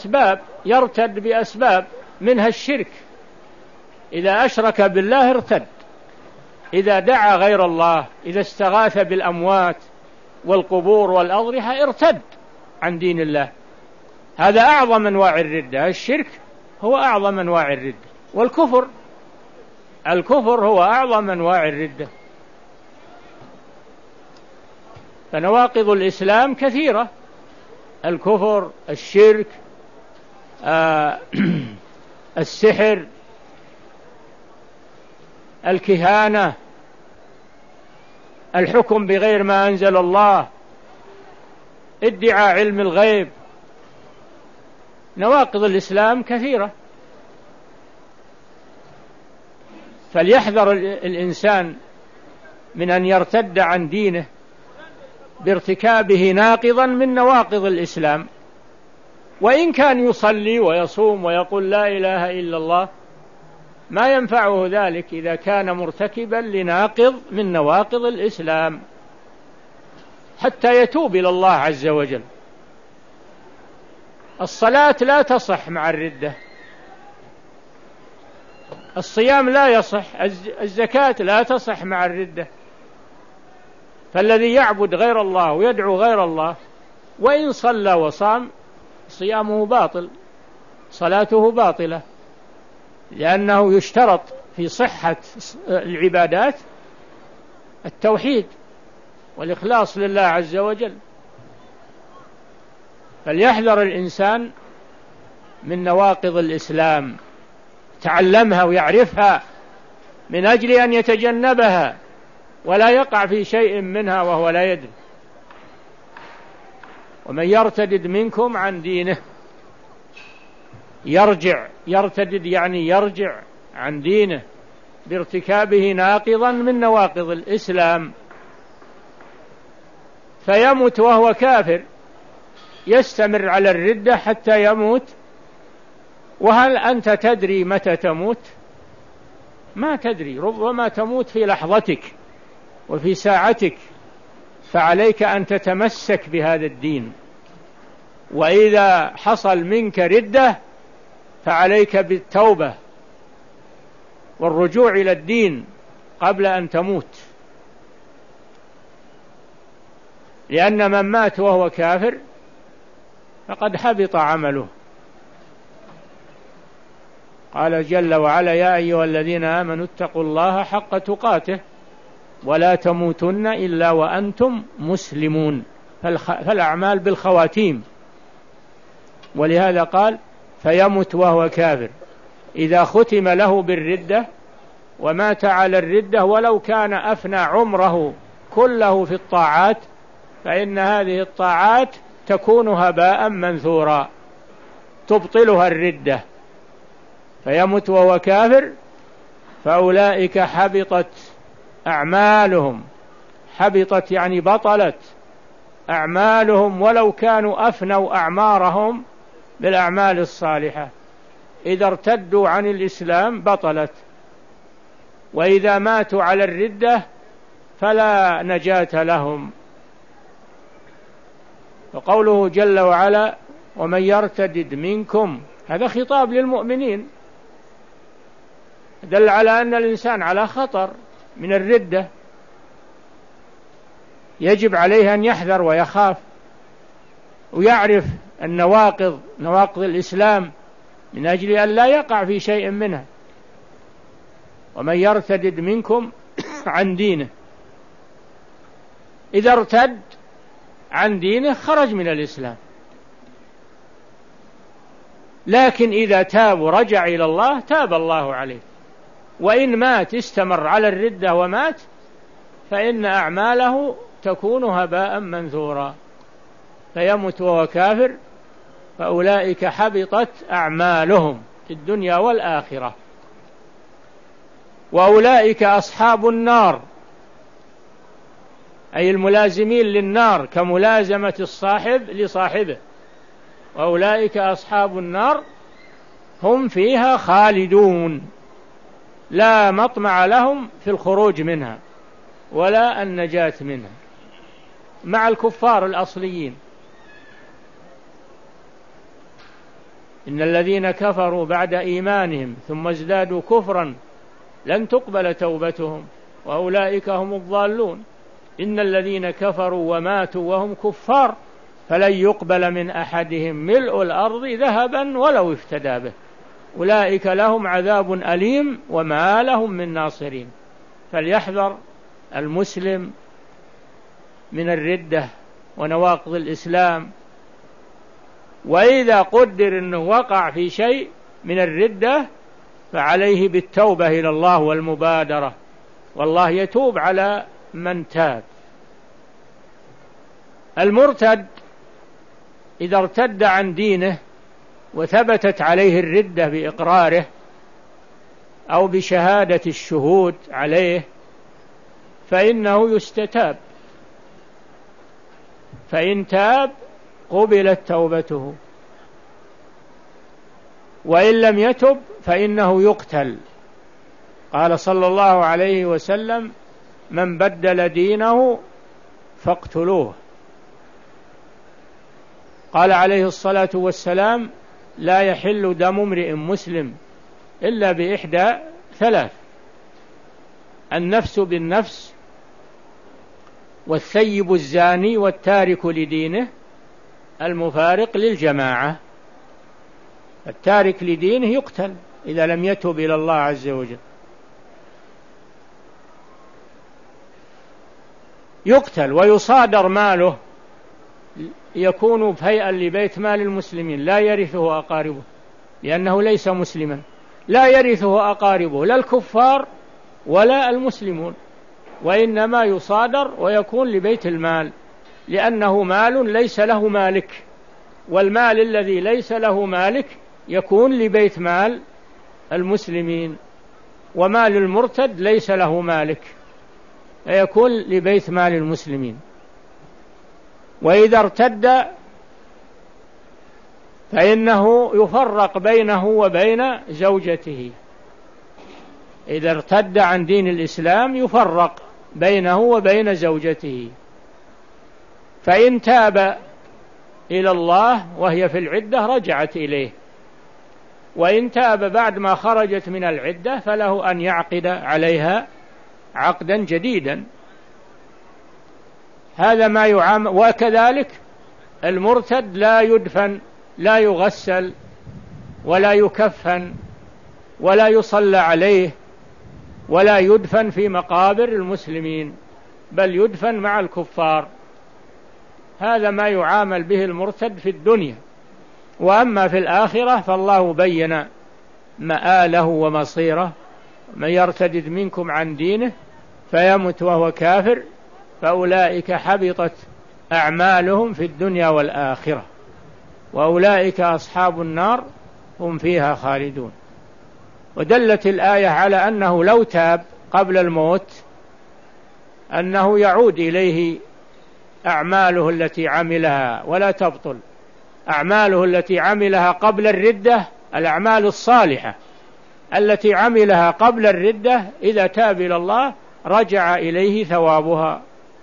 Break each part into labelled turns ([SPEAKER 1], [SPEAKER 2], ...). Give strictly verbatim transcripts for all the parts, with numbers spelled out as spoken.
[SPEAKER 1] أسباب، يرتد بأسباب منها الشرك، إذا أشرك بالله ارتد، إذا دعا غير الله، إذا استغاث بالأموات والقبور والأضرحة ارتد عن دين الله. هذا أعظم أنواع الردة، الشرك هو أعظم أنواع الردة، والكفر الكفر هو أعظم أنواع الردة. فنواقض الإسلام كثيرة: الكفر، الشرك، آه السحر، الكهانة، الحكم بغير ما أنزل الله، ادعاء علم الغيب. نواقض الإسلام كثيرة، فليحذر الإنسان من أن يرتد عن دينه بارتكابه ناقضا من نواقض الإسلام، وإن كان يصلي ويصوم ويقول لا إله إلا الله، ما ينفعه ذلك إذا كان مرتكبا لناقض من نواقض الإسلام، حتى يتوب إلى الله عز وجل. الصلاة لا تصح مع الردة، الصيام لا يصح، الزكاة لا تصح مع الردة. فالذي يعبد غير الله ويدعو غير الله وإن صلى وصام صيامه باطل، صلاته باطلة، لأنه يشترط في صحة العبادات التوحيد والإخلاص لله عز وجل. فليحذر الإنسان من نواقض الإسلام، تعلمها ويعرفها من أجل أن يتجنبها ولا يقع في شيء منها وهو لا يدري. ومن يرتدد منكم عن دينه، يرجع، يرتدد يعني يرجع عن دينه بارتكابه ناقضا من نواقض الإسلام، فيموت وهو كافر، يستمر على الردة حتى يموت. وهل أنت تدري متى تموت؟ ما تدري، ربما تموت في لحظتك وفي ساعتك، فعليك أن تتمسك بهذا الدين. وإذا حصل منك ردة فعليك بالتوبة والرجوع إلى الدين قبل أن تموت، لأن من مات وهو كافر فقد حبط عمله. قال جل وعلا: يا أيها الذين آمنوا اتقوا الله حق تقاته ولا تموتن إلا وأنتم مسلمون. فالأعمال بالخواتيم، ولهذا قال: فيمت وهو كافر. إذا ختم له بالردة ومات على الردة ولو كان أفنى عمره كله في الطاعات، فإن هذه الطاعات تكون هباء منثورا تبطلها الردة. فيمت وهو كافر فأولئك حبطت أعمالهم، حبطت يعني بطلت أعمالهم ولو كانوا أفنوا أعمارهم بالأعمال الصالحة. إذا ارتدوا عن الإسلام بطلت، وإذا ماتوا على الردة فلا نجاة لهم. وقوله جل وعلا: ومن يرتدد منكم، هذا خطاب للمؤمنين، دل على أن الإنسان على خطر من الردة، يجب عليه أن يحذر ويخاف ويعرف النواقض، نواقض الإسلام، من أجل أن لا يقع في شيء منها. ومن يرتدد منكم عن دينه، إذا ارتد عن دينه خرج من الإسلام. لكن إذا تاب ورجع إلى الله تاب الله عليه، وإن مات استمر على الردة ومات فإن أعماله تكون هباء منثورا. فيمت وهو كافر فأولئك حبطت أعمالهم في الدنيا والآخرة، وأولئك أصحاب النار، أي الملازمين للنار كملازمة الصاحب لصاحبه. وأولئك أصحاب النار هم فيها خالدون، لا مطمع لهم في الخروج منها ولا النجاة منها، مع الكفار الأصليين. إن الذين كفروا بعد إيمانهم ثم ازدادوا كفرا لن تقبل توبتهم وأولئك هم الضالون. إن الذين كفروا وماتوا وهم كفار فلن يقبل من أحدهم ملء الأرض ذهبا ولو افتدى به أولئك لهم عذاب أليم وما لهم من ناصرين. فليحذر المسلم من الردة ونواقض الإسلام، وإذا قدر أنه وقع في شيء من الردة فعليه بالتوبة إلى الله والمبادرة، والله يتوب على من تاب. المرتد إذا ارتد عن دينه وثبتت عليه الردة بإقراره أو بشهادة الشهود عليه فإنه يستتاب، فإن تاب قبلت توبته، وإن لم يتب فإنه يقتل. قال صلى الله عليه وسلم: من بدل دينه فاقتلوه. قال عليه الصلاة والسلام: لا يحل دم امرئ مسلم إلا بإحدى ثلاث: النفس بالنفس، والثيب الزاني، والتارك لدينه المفارق للجماعة. التارك لدينه يقتل إذا لم يتب إلى الله عز وجل، يقتل ويصادر ماله، يكون هيئا لبيت مال المسلمين، لا يرثه أقاربه لأنه ليس مسلما، لا يرثه أقاربه لا الكفار ولا المسلمون، وإنما يصادر ويكون لبيت المال لأنه مال ليس له مالك، والمال الذي ليس له مالك يكون لبيت مال المسلمين، ومال المرتد ليس له مالك يكون لبيت مال المسلمين. وإذا ارتد فإنه يفرق بينه وبين زوجته، إذا ارتد عن دين الإسلام يفرق بينه وبين زوجته، فإن تاب إلى الله وهي في العدة رجعت إليه، وإن تاب بعد ما خرجت من العدة فله أن يعقد عليها عقدا جديدا. هذا ما يعامل. وكذلك المرتد لا يدفن، لا يغسل ولا يكفن ولا يصلى عليه ولا يدفن في مقابر المسلمين، بل يدفن مع الكفار. هذا ما يعامل به المرتد في الدنيا. وأما في الآخرة فالله بين مآله ومصيره: من يرتد منكم عن دينه فيمت وهو كافر فأولئك حبطت أعمالهم في الدنيا والآخرة وأولئك أصحاب النار هم فيها خالدون. ودلت الآية على أنه لو تاب قبل الموت أنه يعود إليه أعماله التي عملها ولا تبطل. أعماله التي عملها قبل الردة، الأعمال الصالحة التي عملها قبل الردة إذا تاب إلى الله رجع إليه ثوابها،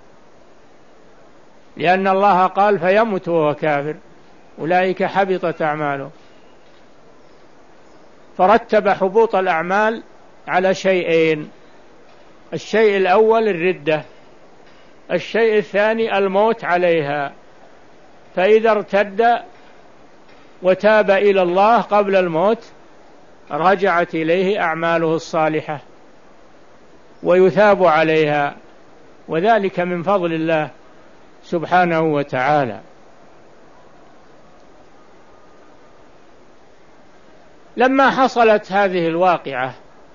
[SPEAKER 1] لأن الله قال: فيمت وهو كافر أولئك حبطت أعماله. فرتب حبوط الأعمال على شيئين: الشيء الأول الردة، الشيء الثاني الموت عليها. فإذا ارتد وتاب إلى الله قبل الموت رجعت إليه أعماله الصالحة ويثاب عليها، وذلك من فضل الله سبحانه وتعالى. لما حصلت هذه الواقعة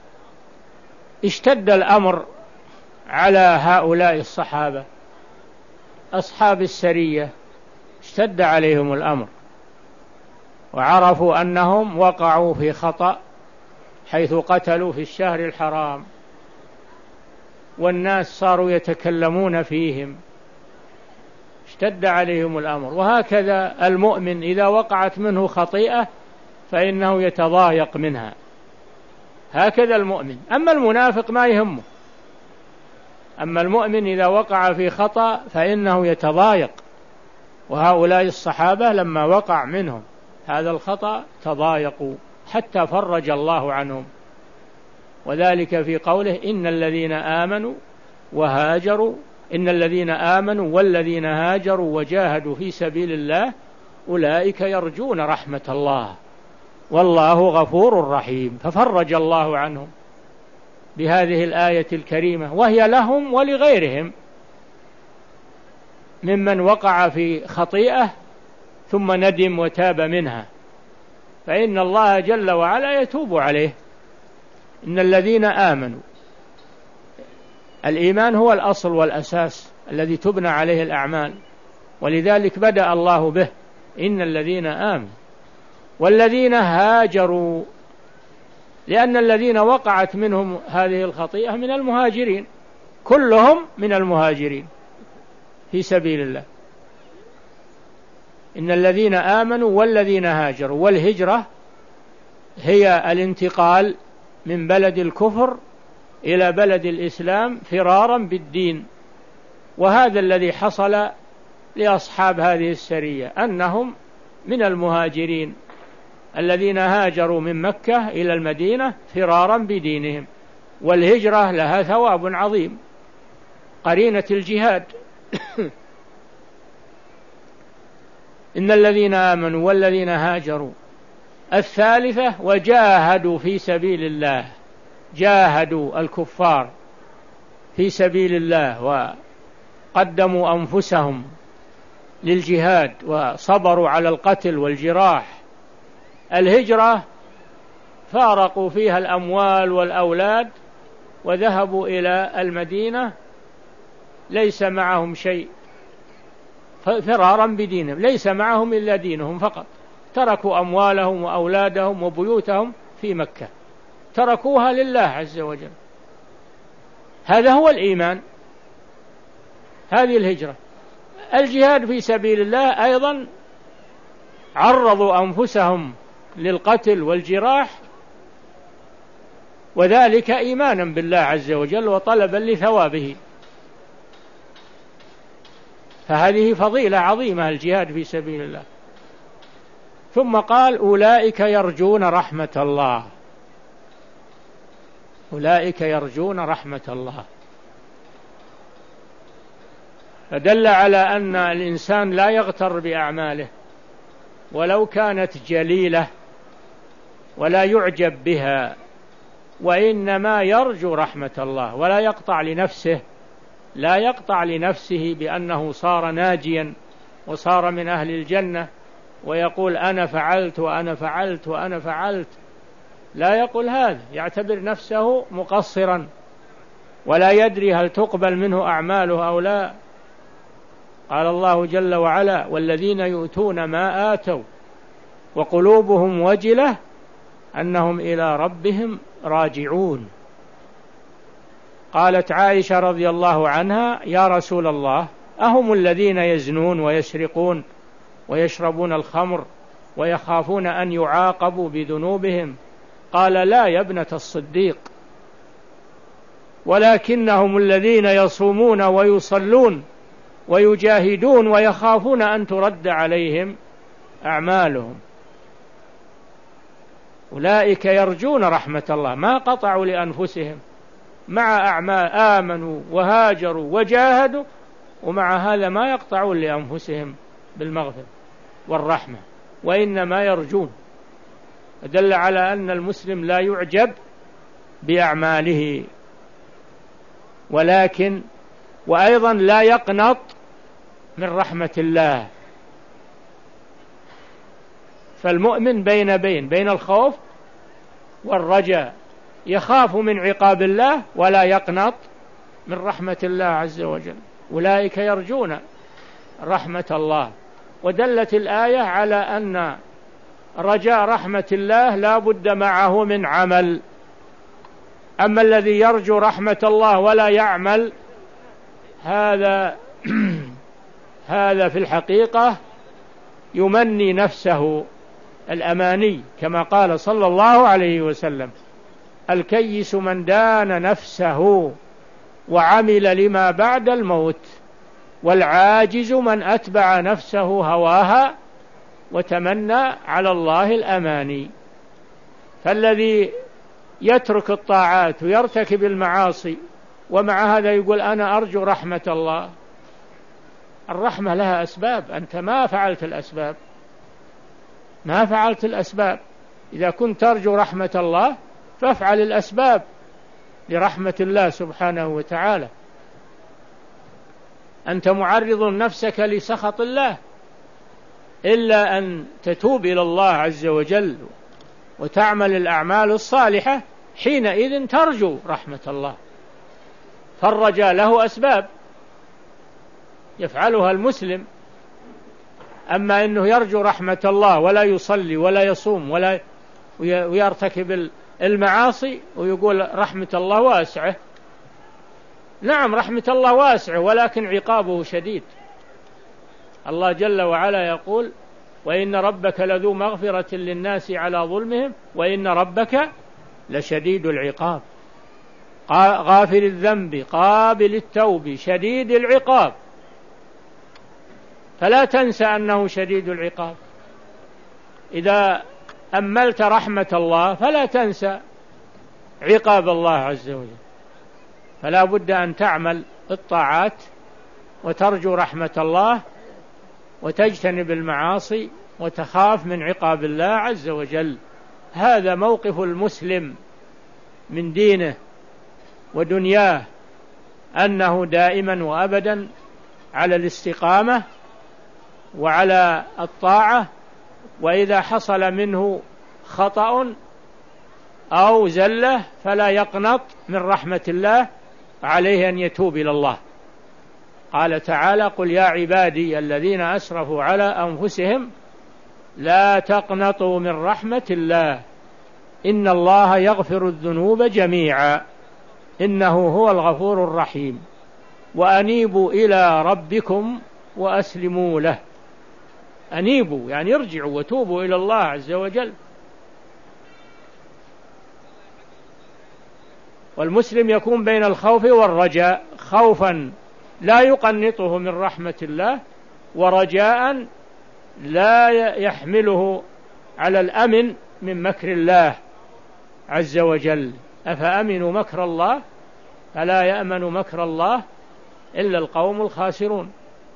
[SPEAKER 1] اشتد الأمر على هؤلاء الصحابة أصحاب السرية، اشتد عليهم الأمر وعرفوا أنهم وقعوا في خطأ حيث قتلوا في الشهر الحرام، والناس صاروا يتكلمون فيهم، اشتد عليهم الأمر. وهكذا المؤمن إذا وقعت منه خطيئة فإنه يتضايق منها، هكذا المؤمن. أما المنافق ما يهمه، أما المؤمن إذا وقع في خطأ فإنه يتضايق. وهؤلاء الصحابة لما وقع منهم هذا الخطأ تضايقوا حتى فرج الله عنهم، وذلك في قوله إن الذين آمنوا وهاجروا إن الذين آمنوا والذين هاجروا وجاهدوا في سبيل الله أولئك يرجون رحمة الله والله غفور رحيم. ففرج الله عنهم بهذه الآية الكريمة، وهي لهم ولغيرهم ممن وقع في خطيئة ثم ندم وتاب منها، فإن الله جل وعلا يتوب عليه. إن الذين آمنوا، الإيمان هو الأصل والأساس الذي تبنى عليه الأعمال، ولذلك بدأ الله به إن الذين آمنوا والذين هاجروا، لأن الذين وقعت منهم هذه الخطيئة من المهاجرين، كلهم من المهاجرين في سبيل الله. إن الذين آمنوا والذين هاجروا، والهجرة هي الانتقال من بلد الكفر إلى بلد الإسلام فرارا بالدين، وهذا الذي حصل لأصحاب هذه السرية، أنهم من المهاجرين الذين هاجروا من مكة إلى المدينة فرارا بدينهم، والهجرة لها ثواب عظيم قرينة الجهاد. إن الذين آمنوا والذين هاجروا. الثالثة وجاهدوا في سبيل الله، جاهدوا الكفار في سبيل الله وقدموا أنفسهم للجهاد وصبروا على القتل والجراح. الهجرة فارقوا فيها الأموال والأولاد وذهبوا إلى المدينة ليس معهم شيء، فرارا بدينهم، ليس معهم إلا دينهم فقط، تركوا أموالهم وأولادهم وبيوتهم في مكة، تركوها لله عز وجل. هذا هو الإيمان، هذه الهجرة. الجهاد في سبيل الله أيضا عرضوا أنفسهم للقتل والجراح، وذلك إيمانا بالله عز وجل وطلبا لثوابه، فهذه فضيلة عظيمة الجهاد في سبيل الله. ثم قال أولئك يرجون رحمة الله، أولئك يرجون رحمة الله، فدل على أن الإنسان لا يغتر بأعماله ولو كانت جليلة ولا يعجب بها، وإنما يرجو رحمة الله ولا يقطع لنفسه لا يقطع لنفسه بأنه صار ناجيا وصار من أهل الجنة ويقول أنا فعلت وأنا فعلت وأنا فعلت، لا يقول هذا، يعتبر نفسه مقصرا ولا يدري هل تقبل منه أعماله أو لا. قال الله جل وعلا والذين يؤتون ما آتوا وقلوبهم وجلة أنهم إلى ربهم راجعون. قالت عائشة رضي الله عنها يا رسول الله أهم الذين يزنون ويسرقون ويشربون الخمر ويخافون أن يعاقبوا بذنوبهم؟ قال لا يا ابنة الصديق، ولكنهم الذين يصومون ويصلون ويجاهدون ويخافون أن ترد عليهم أعمالهم. أولئك يرجون رحمة الله، ما قطعوا لأنفسهم مع أعمال، آمنوا وهاجروا وجاهدوا، ومع هذا ما يقطعون لأنفسهم بالمغفرة والرحمة، وإنما يرجون. دل على أن المسلم لا يعجب بأعماله، ولكن وأيضا لا يقنط من رحمة الله. فالمؤمن بين بين بين الخوف والرجاء، يخاف من عقاب الله ولا يقنط من رحمة الله عز وجل. أولئك يرجون رحمة الله. ودلت الآية على أن رجاء رحمة الله لا بد معه من عمل، أما الذي يرجو رحمة الله ولا يعمل هذا هذا في الحقيقة يمني نفسه الأماني، كما قال صلى الله عليه وسلم الكيس من دان نفسه وعمل لما بعد الموت، والعاجز من أتبع نفسه هواها وتمنى على الله الأماني. فالذي يترك الطاعات ويرتكب المعاصي ومع هذا يقول أنا أرجو رحمة الله، الرحمة لها أسباب، أنت ما فعلت الأسباب، ما فعلت الأسباب. إذا كنت ترجو رحمة الله فافعل الأسباب لرحمة الله سبحانه وتعالى. أنت معرض نفسك لسخط الله، إلا أن تتوب إلى الله عز وجل وتعمل الأعمال الصالحة حينئذ ترجو رحمة الله. فالرجاء له أسباب يفعلها المسلم، أما أنه يرجو رحمة الله ولا يصلي ولا يصوم ولا ويرتكب المعاصي ويقول رحمة الله واسعة، نعم رحمة الله واسعة ولكن عقابه شديد. الله جل وعلا يقول وإن ربك لذو مغفرة للناس على ظلمهم وإن ربك لشديد العقاب، غافر الذنب قابل التوب شديد العقاب. فلا تنسى أنه شديد العقاب. إذا أملت رحمة الله فلا تنسى عقاب الله عز وجل. فلا بد أن تعمل الطاعات وترجو رحمة الله وتجتنب المعاصي وتخاف من عقاب الله عز وجل. هذا موقف المسلم من دينه ودنياه، أنه دائما وأبدا على الاستقامة وعلى الطاعة، وإذا حصل منه خطأ أو زلة فلا يقنط من رحمة الله، عليه أن يتوب إلى الله. قال تعالى قل يا عبادي الذين أسرفوا على أنفسهم لا تقنطوا من رحمة الله إن الله يغفر الذنوب جميعا إنه هو الغفور الرحيم وأنيبوا إلى ربكم وأسلموا له. أنيبوا يعني ارجعوا وتوبوا إلى الله عز وجل. والمسلم يكون بين الخوف والرجاء، خوفا لا يقنطه من رحمة الله، ورجاء لا يحمله على الأمن من مكر الله عز وجل. أفأمنوا مكر الله فلا يأمن مكر الله إلا القوم الخاسرون.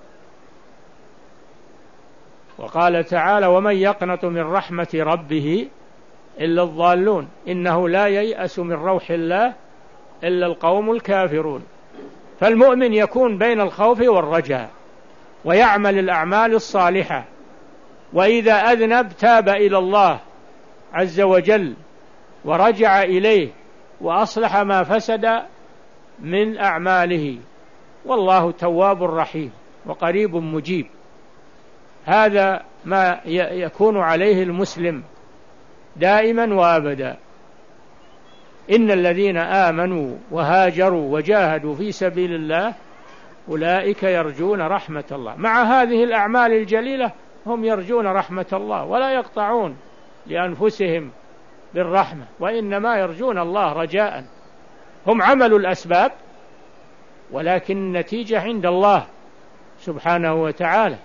[SPEAKER 1] وقال تعالى ومن يقنط من رحمة ربه إلا الضالون إنه لا ييأس من روح الله إلا القوم الكافرون. فالمؤمن يكون بين الخوف والرجاء ويعمل الأعمال الصالحة، وإذا أذنب تاب إلى الله عز وجل ورجع إليه وأصلح ما فسد من أعماله، والله تواب رحيم وقريب مجيب. هذا ما يكون عليه المسلم دائما وابدا. إن الذين آمنوا وهاجروا وجاهدوا في سبيل الله أولئك يرجون رحمة الله. مع هذه الأعمال الجليلة هم يرجون رحمة الله ولا يقطعون لأنفسهم بالرحمة، وإنما يرجون الله رجاء. هم عملوا الأسباب ولكن النتيجة عند الله سبحانه وتعالى.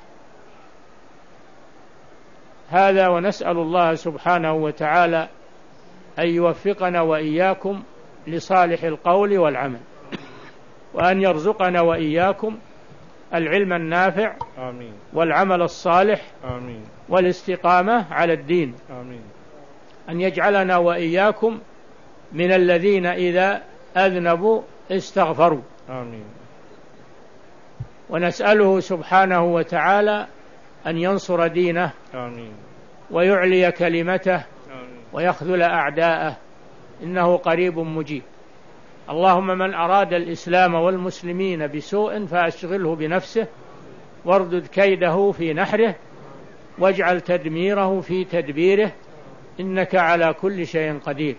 [SPEAKER 1] هذا ونسأل الله سبحانه وتعالى أن يوفقنا وإياكم لصالح القول والعمل، وأن يرزقنا وإياكم العلم النافع آمين. والعمل الصالح آمين. والاستقامة على الدين آمين. أن يجعلنا وإياكم من الذين إذا أذنبوا استغفروا آمين. ونسأله سبحانه وتعالى أن ينصر دينه آمين. ويعلي كلمته آمين. ويخذل أعداءه إنه قريب مجيب. اللهم من أراد الإسلام والمسلمين بسوء فأشغله بنفسه واردد كيده في نحره واجعل تدميره في تدبيره إنك على كل شيء قدير.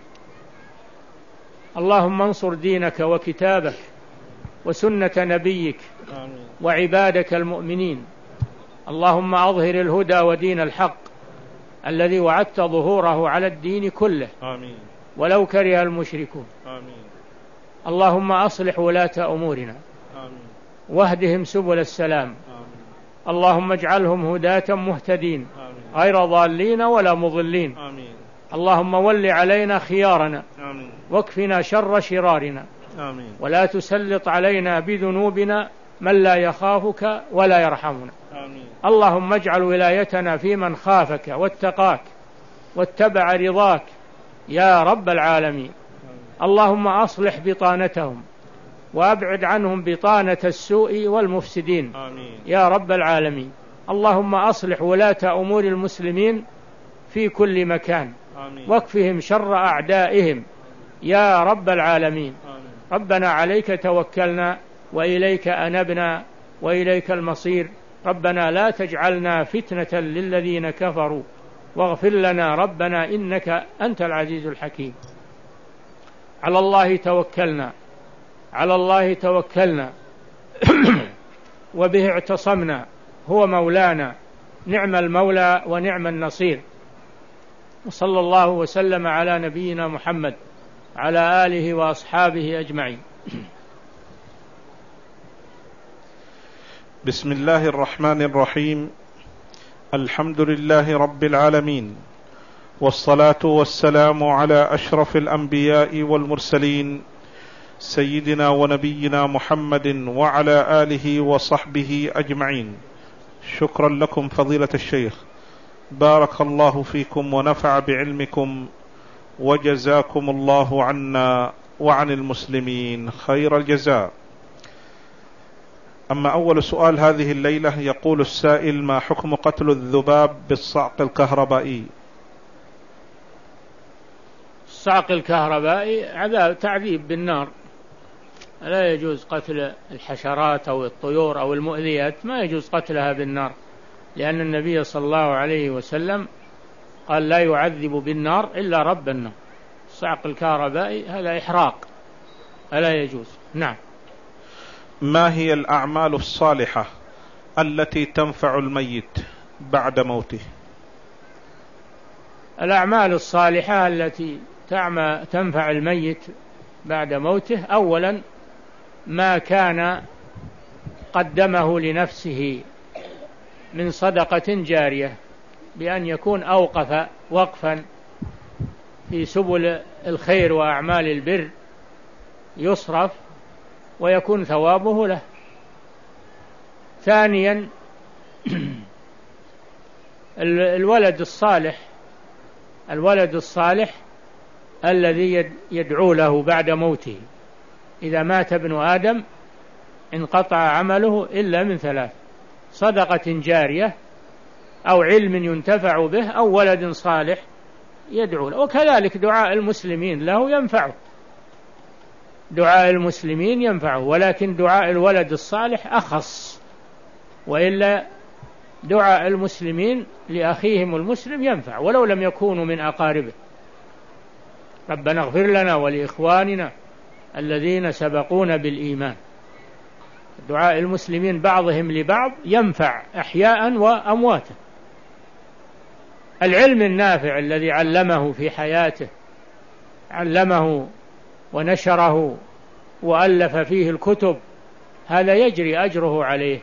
[SPEAKER 1] اللهم انصر دينك وكتابك وسنة نبيك آمين. وعبادك المؤمنين. اللهم أظهر الهدى ودين الحق الذي وعدت ظهوره على الدين كله آمين. ولو كره المشركون آمين. اللهم أصلح ولاة أمورنا آمين. واهدهم سبل السلام آمين. اللهم اجعلهم هداة مهتدين غير ضالين ولا مضلين. آمين. اللهم ول علينا خيارنا. آمين. واكفنا شر شرارنا. آمين. ولا تسلط علينا بذنوبنا من لا يخافك ولا يرحمنا. آمين. اللهم اجعل ولايتنا في من خافك واتقاك واتبع رضاك يا رب العالمين. آمين. اللهم أصلح بطانتهم وأبعد عنهم بطانة السوء والمفسدين. آمين. يا رب العالمين. اللهم أصلح ولاة أمور المسلمين في كل مكان. آمين. واكفهم شر أعدائهم يا رب العالمين. آمين. ربنا عليك توكلنا وإليك أنبنا وإليك المصير. ربنا لا تجعلنا فتنة للذين كفروا واغفر لنا ربنا إنك أنت العزيز الحكيم. على الله توكلنا على الله توكلنا وبه اعتصمنا هو مولانا نعم المولى ونعم النصير. وصلى الله وسلم على نبينا محمد على آله وأصحابه أجمعين.
[SPEAKER 2] بسم الله الرحمن الرحيم. الحمد لله رب العالمين، والصلاة والسلام على أشرف الأنبياء والمرسلين سيدنا ونبينا محمد وعلى آله وصحبه أجمعين. شكرا لكم فضيلة الشيخ، بارك الله فيكم ونفع بعلمكم، وجزاكم الله عنا وعن المسلمين خير الجزاء. أما أول سؤال هذه الليلة، يقول السائل: ما حكم قتل الذباب بالصعق الكهربائي؟
[SPEAKER 1] الصعق الكهربائي عذاب تعذيب بالنار، لا يجوز قتل الحشرات أو الطيور أو المؤذيات، ما يجوز قتلها بالنار، لأن النبي صلى الله عليه وسلم قال: لا يعذب بالنار إلا رب النار. الصعق الكهربائي هذا إحراق، ألا يجوز. نعم.
[SPEAKER 2] ما هي الأعمال الصالحة التي تنفع الميت بعد موته؟
[SPEAKER 1] الأعمال الصالحة التي تنفع الميت بعد موته: أولا ما كان قدمه لنفسه من صدقة جارية، بأن يكون أوقف وقفا في سبل الخير وأعمال البر يصرف ويكون ثوابه له. ثانيا الولد الصالح الولد الصالح الذي يدعو له بعد موته. إذا مات ابن آدم انقطع عمله إلا من ثلاث: صدقة جارية أو علم ينتفع به أو ولد صالح يدعو له. وكذلك دعاء المسلمين له ينفعه، دعاء المسلمين ينفعه، ولكن دعاء الولد الصالح أخص، وإلا دعاء المسلمين لأخيهم المسلم ينفع ولو لم يكونوا من أقاربه. ربنا اغفر لنا ولإخواننا الذين سبقونا بالإيمان. دعاء المسلمين بعضهم لبعض ينفع أحياء وأمواتا. العلم النافع الذي علمه في حياته، علمه ونشره وألف فيه الكتب، هذا يجري أجره عليه،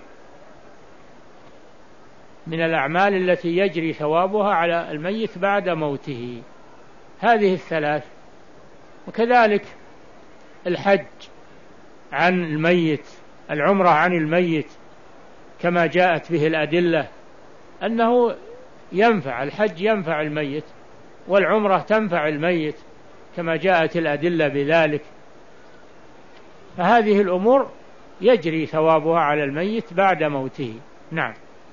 [SPEAKER 1] من الأعمال التي يجري ثوابها على الميت بعد موته. هذه الثلاث. وكذلك الحج عن الميت، العمرة عن الميت، كما جاءت به الأدلة أنه ينفع، الحج ينفع الميت والعمرة تنفع الميت كما جاءت الأدلة بذلك. فهذه الأمور يجري ثوابها على الميت بعد موته. نعم.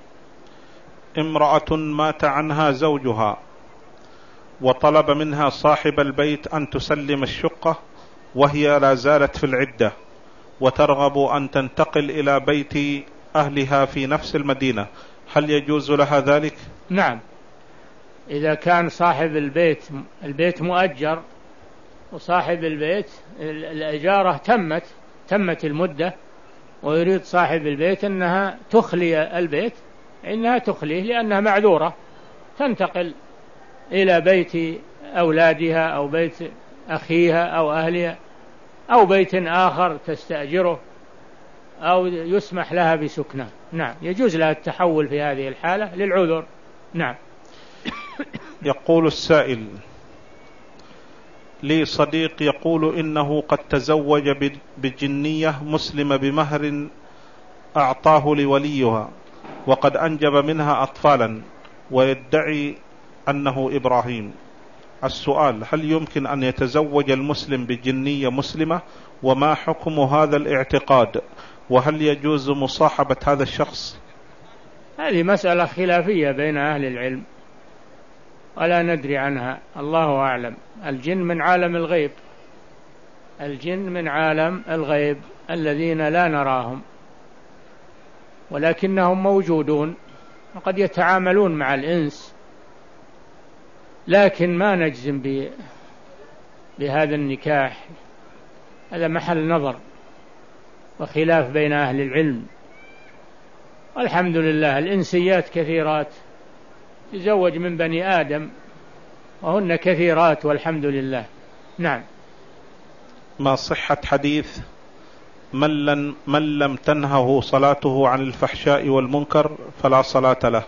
[SPEAKER 2] امرأة مات عنها زوجها وطلب منها صاحب البيت أن تسلم الشقة وهي لا زالت في العدة، وترغب أن تنتقل إلى بيت أهلها في نفس المدينة، هل يجوز لها ذلك؟
[SPEAKER 1] نعم، إذا كان صاحب البيت البيت مؤجر وصاحب البيت الإجارة تمت تمت المدة، ويريد صاحب البيت أنها تخلي البيت، إنها تخليه لأنها معذورة، تنتقل إلى بيت أولادها أو بيت أخيها أو أهلها أو بيت آخر تستأجره. أو يسمح لها بسكنى. نعم، يجوز لها التحول في هذه الحالة للعذر. نعم.
[SPEAKER 2] يقول السائل: لي صديق يقول إنه قد تزوج بجنية مسلمة بمهر أعطاه لوليها، وقد أنجب منها أطفالا، ويدعي أنه إبراهيم. السؤال: هل يمكن أن يتزوج المسلم بجنية مسلمة؟ وما حكم هذا الاعتقاد؟ وهل يجوز مصاحبة هذا الشخص؟
[SPEAKER 1] هذه مسألة خلافية بين أهل العلم ولا ندري عنها، الله أعلم. الجن من عالم الغيب، الجن من عالم الغيب الذين لا نراهم، ولكنهم موجودون وقد يتعاملون مع الإنس، لكن ما نجزم بهذا النكاح، هذا محل نظر وخلاف بين أهل العلم. والحمد لله الإنسيات كثيرات تزوج من بني آدم وهن كثيرات والحمد لله. نعم.
[SPEAKER 2] ما صحة حديث من لم, من لم تنهه صلاته عن الفحشاء والمنكر فلا صلاة له؟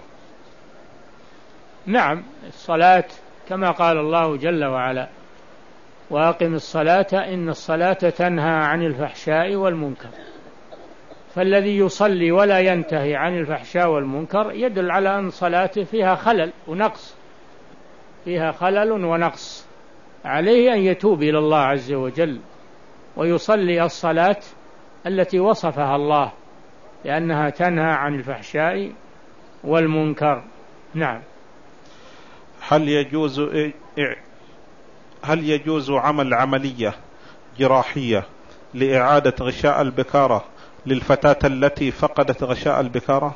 [SPEAKER 1] نعم، الصلاة كما قال الله جل وعلا: وأقم الصلاة إن الصلاة تنهى عن الفحشاء والمنكر. فالذي يصلي ولا ينتهي عن الفحشاء والمنكر يدل على أن صلاته فيها خلل ونقص، فيها خلل ونقص، عليه أن يتوب إلى الله عز وجل ويصلي الصلاة التي وصفها الله لأنها تنهى عن الفحشاء والمنكر. نعم.
[SPEAKER 2] هل يجوز هل يجوز عمل عملية جراحية لإعادة غشاء البكارة للفتاة التي فقدت غشاء البكارة؟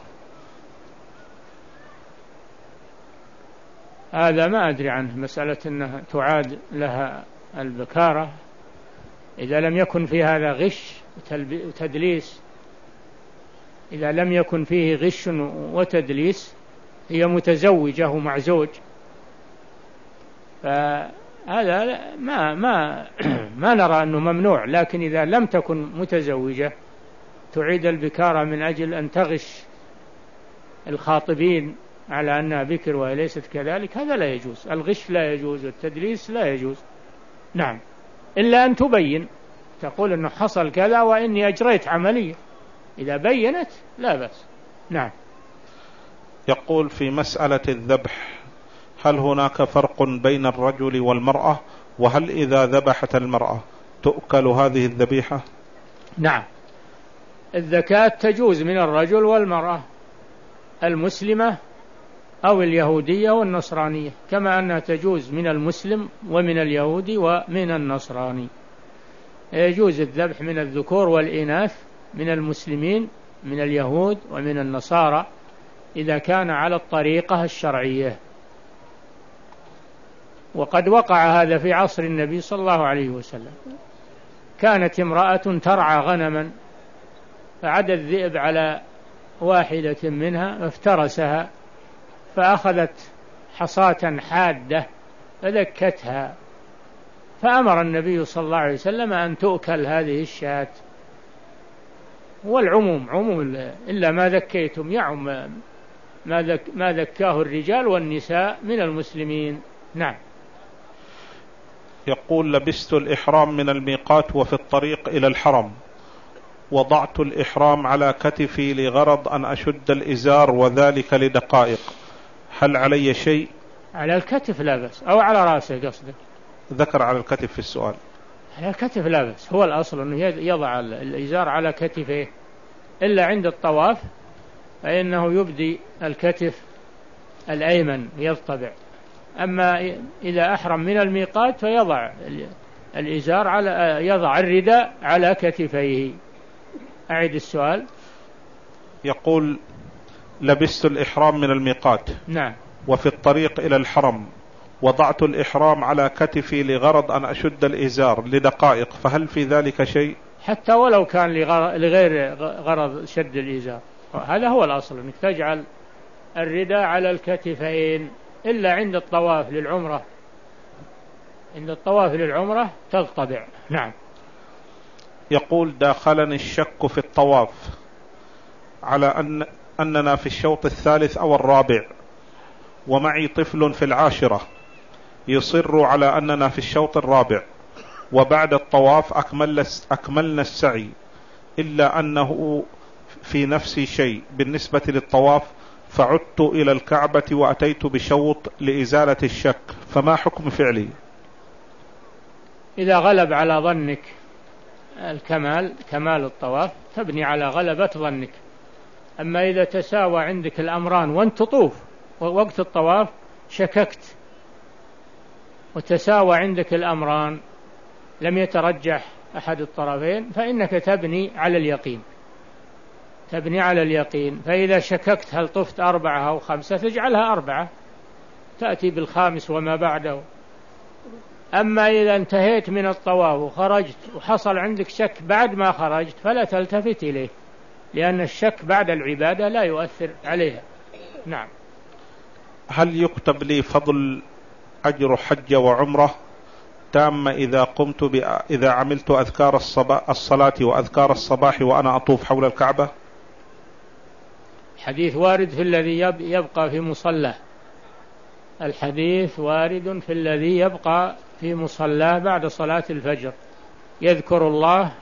[SPEAKER 1] هذا ما أدري عنه، مسألة أنها تعاد لها البكارة إذا لم يكن في هذا غش وتدليس، إذا لم يكن فيه غش وتدليس هي متزوجة ومع زوج، فهذا ما ما ما نرى أنه ممنوع. لكن إذا لم تكن متزوجة تعيد البكارة من أجل أن تغش الخاطبين على أنها بكر وهي ليست كذلك، هذا لا يجوز. الغش لا يجوز والتدليس لا يجوز. نعم، إلا أن تبين، تقول أنه حصل كذا وإني أجريت عملية، إذا بينت لا بأس. نعم.
[SPEAKER 2] يقول: في مسألة الذبح هل هناك فرق بين الرجل والمرأة؟ وهل إذا ذبحت المرأة تؤكل هذه الذبيحة؟
[SPEAKER 1] نعم، الزكاة تجوز من الرجل والمرأة، المسلمة أو اليهودية والنصرانية، كما أنها تجوز من المسلم ومن اليهودي ومن النصراني. يجوز الذبح من الذكور والإناث، من المسلمين من اليهود ومن النصارى، إذا كان على الطريقة الشرعية. وقد وقع هذا في عصر النبي صلى الله عليه وسلم. كانت امرأة ترعى غنما فعدى الذئب على واحدة منها فافترسها، فأخذت حصاة حادة فذكتها، فأمر النبي صلى الله عليه وسلم أن تؤكل هذه الشاة. والعموم عموم، إلا ما ذكيتم يعم ما, ذك ما ذكاه الرجال والنساء من المسلمين. نعم.
[SPEAKER 2] يقول: لبست الإحرام من الميقات وفي الطريق إلى الحرم، وضعت الإحرام على كتفي لغرض أن أشد الإزار وذلك لدقائق، هل علي شيء؟
[SPEAKER 1] على الكتف لا بأس، أو على رأسه قصدك؟
[SPEAKER 2] ذكر على الكتف في السؤال.
[SPEAKER 1] على الكتف لا بأس، هو الأصل أنه يضع الإزار على كتفه، إلا عند الطواف فإنه يبدي الكتف الأيمن يضطبع. أما إذا أحرم من الميقات فيضع الإزار على يضع الرداء على كتفيه. أعيد السؤال.
[SPEAKER 2] يقول: لبست الإحرام من الميقات.
[SPEAKER 1] نعم.
[SPEAKER 2] وفي الطريق إلى الحرم وضعت الإحرام على كتفي لغرض أن أشد الإزار لدقائق، فهل في ذلك شيء؟
[SPEAKER 1] حتى ولو كان لغير غرض شد الإزار، هذا هو الأصل، أنك تجعل الرداء على الكتفين، إلا عند الطواف للعمرة، عند الطواف للعمرة تضطبع. نعم.
[SPEAKER 2] يقول: داخلني الشك في الطواف على أن أننا في الشوط الثالث أو الرابع، ومعي طفل في العاشرة يصر على أننا في الشوط الرابع، وبعد الطواف أكمل أكملنا السعي، إلا أنه في نفسي شيء بالنسبة للطواف، فعدت إلى الكعبة وأتيت بشوط لإزالة الشك، فما حكم فعلي؟
[SPEAKER 1] إذا غلب على ظنك الكمال كمال الطواف تبني على غلبة ظنك. أما إذا تساوى عندك الأمران وأنت تطوف ووقت الطواف شككت وتساوى عندك الأمران لم يترجح أحد الطرفين، فإنك تبني على اليقين تبني على اليقين. فإذا شككت هل طفت أربعة أو خمسة تجعلها أربعة، تأتي بالخامس وما بعده. أما إذا انتهيت من الطواف وخرجت وحصل عندك شك بعد ما خرجت فلا تلتفت إليه، لأن الشك بعد العبادة لا يؤثر عليها. نعم.
[SPEAKER 2] هل يكتب لي فضل أجر حج وعمرة تامة إذا قمت ب... إذا عملت أذكار الصبا... الصلاة وأذكار الصباح وأنا أطوف حول الكعبة؟
[SPEAKER 1] حديث وارد في الذي يبقى في مصلاه الحديث وارد في الذي يبقى في مصلاه بعد صلاة الفجر يذكر الله